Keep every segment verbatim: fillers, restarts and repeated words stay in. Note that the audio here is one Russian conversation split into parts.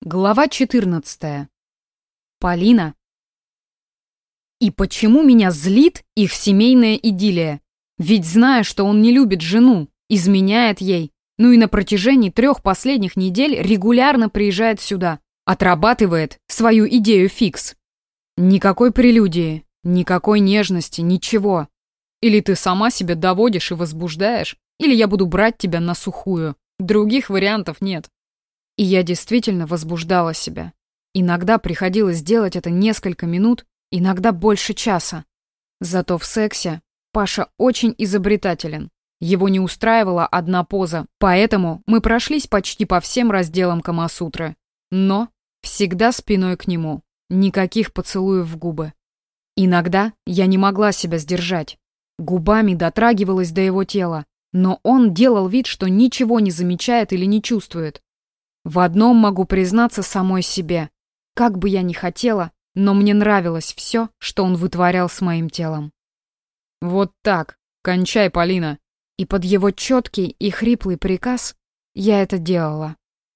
Глава четырнадцатая. Полина. И почему меня злит их семейная идиллия? Ведь зная, что он не любит жену, изменяет ей, ну и на протяжении трех последних недель регулярно приезжает сюда, отрабатывает свою идею фикс. Никакой прелюдии, никакой нежности, ничего. Или ты сама себя доводишь и возбуждаешь, или я буду брать тебя на сухую. Других вариантов нет. И я действительно возбуждала себя. Иногда приходилось делать это несколько минут, иногда больше часа. Зато в сексе Паша очень изобретателен. Его не устраивала одна поза, поэтому мы прошлись почти по всем разделам Камасутры. Но всегда спиной к нему. Никаких поцелуев в губы. Иногда я не могла себя сдержать. Губами дотрагивалась до его тела, но он делал вид, что ничего не замечает или не чувствует. В одном могу признаться самой себе. Как бы я ни хотела, но мне нравилось все, что он вытворял с моим телом. «Вот так, кончай, Полина!» И под его четкий и хриплый приказ я это делала.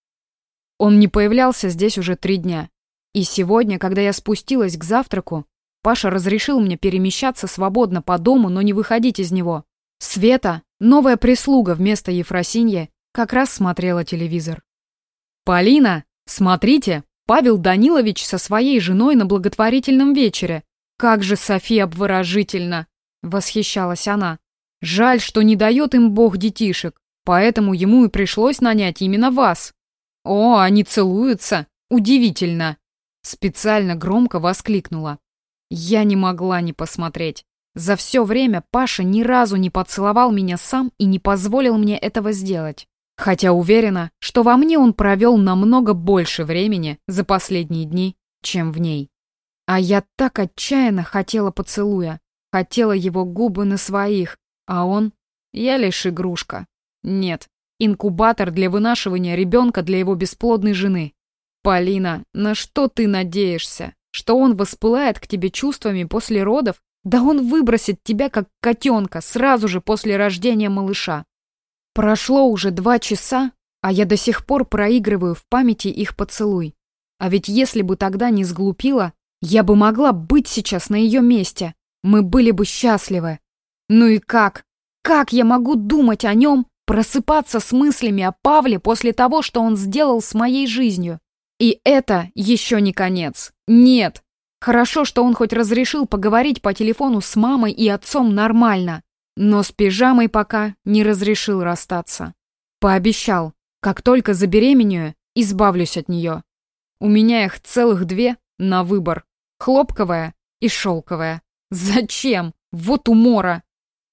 Он не появлялся здесь уже три дня. И сегодня, когда я спустилась к завтраку, Паша разрешил мне перемещаться свободно по дому, но не выходить из него. Света, новая прислуга вместо Ефросиньи, как раз смотрела телевизор. «Полина, смотрите, Павел Данилович со своей женой на благотворительном вечере. Как же София обворожительна!» — восхищалась она. «Жаль, что не дает им Бог детишек, поэтому ему и пришлось нанять именно вас. О, они целуются! Удивительно!» Специально громко воскликнула. Я не могла не посмотреть. За все время Паша ни разу не поцеловал меня сам и не позволил мне этого сделать. Хотя уверена, что во мне он провел намного больше времени за последние дни, чем в ней. А я так отчаянно хотела поцелуя, хотела его губы на своих, а он... Я лишь игрушка. Нет, инкубатор для вынашивания ребенка для его бесплодной жены. Полина, на что ты надеешься? Что он воспылает к тебе чувствами после родов? Да он выбросит тебя, как котенка, сразу же после рождения малыша. Прошло уже два часа, а я до сих пор проигрываю в памяти их поцелуй. А ведь если бы тогда не сглупила, я бы могла быть сейчас на ее месте. Мы были бы счастливы. Ну и как? Как я могу думать о нем, просыпаться с мыслями о Павле после того, что он сделал с моей жизнью? И это еще не конец. Нет. Хорошо, что он хоть разрешил поговорить по телефону с мамой и отцом нормально. Но с пижамой пока не разрешил расстаться. Пообещал, как только забеременею, избавлюсь от нее. У меня их целых две на выбор. Хлопковая и шелковая. Зачем? Вот умора.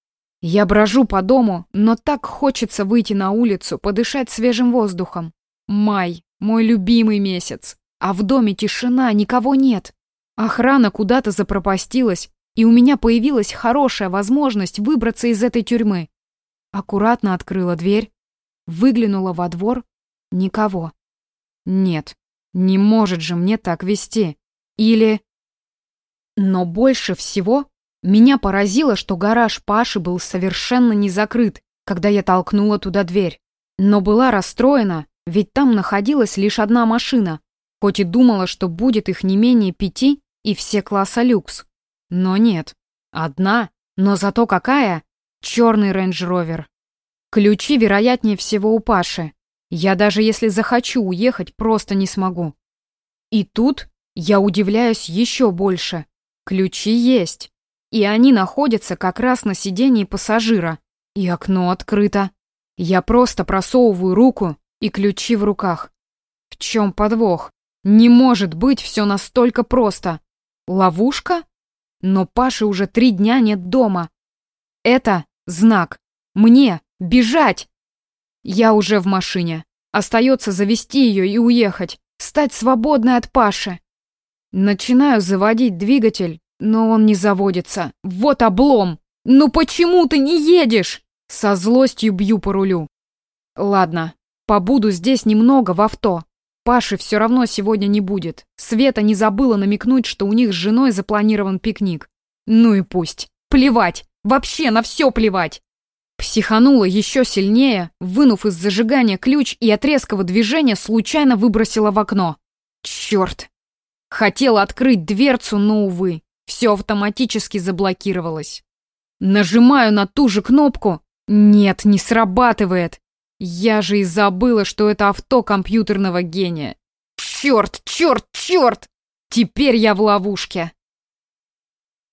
Я брожу по дому, но так хочется выйти на улицу, подышать свежим воздухом. Май, мой любимый месяц. А в доме тишина, никого нет. Охрана куда-то запропастилась. И у меня появилась хорошая возможность выбраться из этой тюрьмы. Аккуратно открыла дверь, выглянула во двор. Никого. Нет, не может же мне так вести. Или... Но больше всего меня поразило, что гараж Паши был совершенно не закрыт, когда я толкнула туда дверь. Но была расстроена, ведь там находилась лишь одна машина, хоть и думала, что будет их не менее пяти и все класса люкс. Но нет. Одна, но зато какая? Черный рейндж-ровер. Ключи, вероятнее всего, у Паши. Я даже если захочу уехать, просто не смогу. И тут я удивляюсь еще больше. Ключи есть. И они находятся как раз на сидении пассажира. И окно открыто. Я просто просовываю руку, и ключи в руках. В чем подвох? Не может быть все настолько просто. Ловушка? Но Паши уже три дня нет дома. Это знак. Мне бежать. Я уже в машине. Остается завести ее и уехать. Стать свободной от Паши. Начинаю заводить двигатель, но он не заводится. Вот облом. Ну почему ты не едешь? Со злостью бью по рулю. Ладно, побуду здесь немного в авто. Паши все равно сегодня не будет. Света не забыла намекнуть, что у них с женой запланирован пикник. Ну и пусть. Плевать. Вообще на все плевать. Психанула еще сильнее, вынув из зажигания ключ и от резкого движения случайно выбросила в окно. Черт! Хотел открыть дверцу, но, увы, все автоматически заблокировалось. Нажимаю на ту же кнопку. Нет, не срабатывает. Я же и забыла, что это авто компьютерного гения. Черт, черт, черт! Теперь я в ловушке.